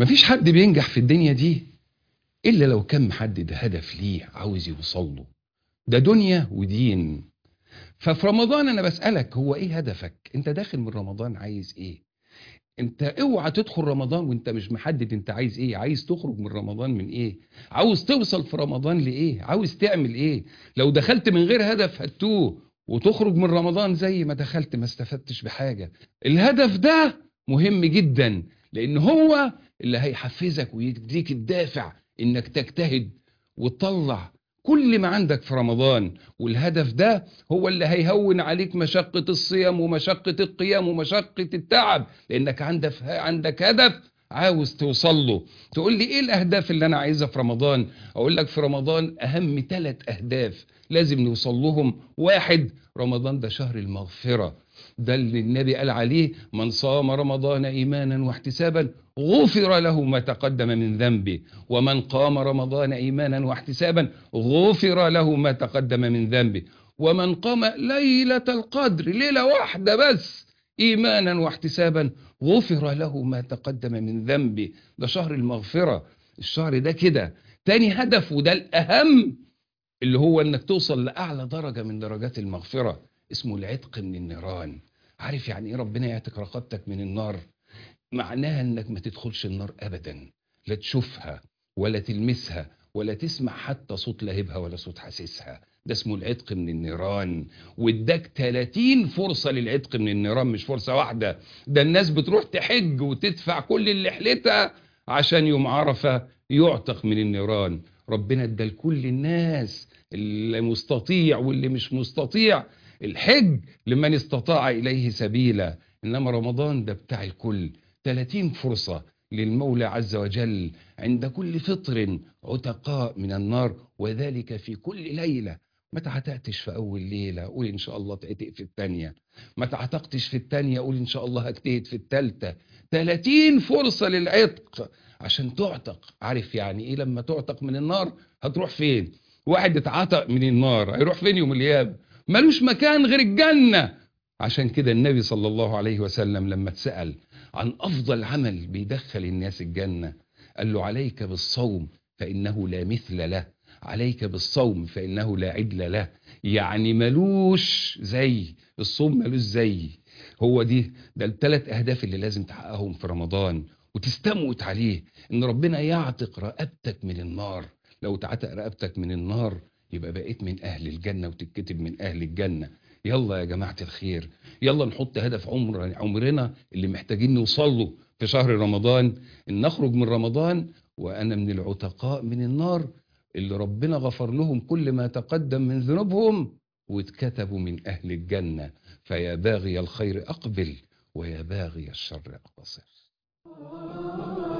مفيش حد بينجح في الدنيا دي إلا لو كان محدد هدف ليه عاوز يوصل له. ده دنيا ودين. ففي رمضان أنا بسألك، هو إيه هدفك؟ أنت داخل من رمضان عايز إيه؟ أنت اوعى تدخل رمضان وأنت مش محدد أنت عايز إيه. عايز تخرج من رمضان من إيه؟ عاوز توصل في رمضان لإيه؟ عاوز تعمل إيه؟ لو دخلت من غير هدف هتوه وتخرج من رمضان زي ما دخلت ما استفدتش بحاجة. الهدف ده مهم جدا، لأن هو اللي هيحفزك ويديك الدافع إنك تجتهد وتطلع كل ما عندك في رمضان. والهدف ده هو اللي هيهون عليك مشقة الصيام ومشقة القيام ومشقة التعب، لأنك عندك هدف عاوز توصل له. تقول لي إيه الأهداف اللي أنا عايزها في رمضان؟ أقول لك في رمضان أهم 3 أهداف لازم نوصل لهم. 1، رمضان ده شهر المغفرة. ده اللي النبي قال عليه: من صام رمضان إيمانا واحتسابا غفر له ما تقدم من ذنبه، ومن قام رمضان إيمانا واحتسابا غفر له ما تقدم من ذنبه، ومن قام ليلة القدر ليلة واحدة بس إيمانا واحتسابا غفر له ما تقدم من ذنبه. ده شهر المغفرة. الشهر ده كده. تاني هدف وده الأهم، اللي هو انك توصل لأعلى درجة من درجات المغفرة، اسمه العتق من النيران. عارف يعني ايه ربنا يعتق رقبتك من النار؟ معناها انك ما تدخلش النار ابدا، لا تشوفها ولا تلمسها ولا تسمع حتى صوت لهيبها ولا صوت حسيسها. ده اسمه العتق من النيران. واداك 30 فرصة للعتق من النيران، مش فرصة واحدة. ده الناس بتروح تحج وتدفع كل اللي حلتها عشان يوم عرفة يعتق من النيران. ربنا ادى لكل الناس، اللي مستطيع واللي مش مستطيع، الحج لمن استطاع إليه سبيلا. إنما رمضان ده بتاع الكل. 30 فرصة للمولى عز وجل عند كل فطر عتقاء من النار، وذلك في كل ليلة. ما تعتقتش في أول ليلة قول إن شاء الله تعتق في الثانية، ما تعتقتش في الثانية قول إن شاء الله هجتهد في الثالثة. 30 فرصة للعتق عشان تعتق. عارف يعني إيه لما تعتق من النار؟ هتروح فين؟ واحد اتعتق من النار هيروح فين يوم القيامة؟ ملوش مكان غير الجنة. عشان كده النبي صلى الله عليه وسلم لما اتسأل عن أفضل عمل بيدخل الناس الجنة قال له: عليك بالصوم فإنه لا مثل له، عليك بالصوم فإنه لا عدل له. يعني ملوش زي الصوم، ملوش زي. هو ده ال3 أهداف اللي لازم تحققهم في رمضان وتستموت عليه، إن ربنا يعتق رقبتك من النار. لو تعتق رقبتك من النار يبقى بقيت من أهل الجنة وتتكتب من أهل الجنة. يلا يا جماعة الخير، يلا نحط هدف عمرنا اللي محتاجين نوصل له في شهر رمضان، ان نخرج من رمضان وانا من العتقاء من النار اللي ربنا غفر لهم كل ما تقدم من ذنوبهم واتكتبوا من اهل الجنة. فيا باغي الخير اقبل ويا باغي الشر اقتصر.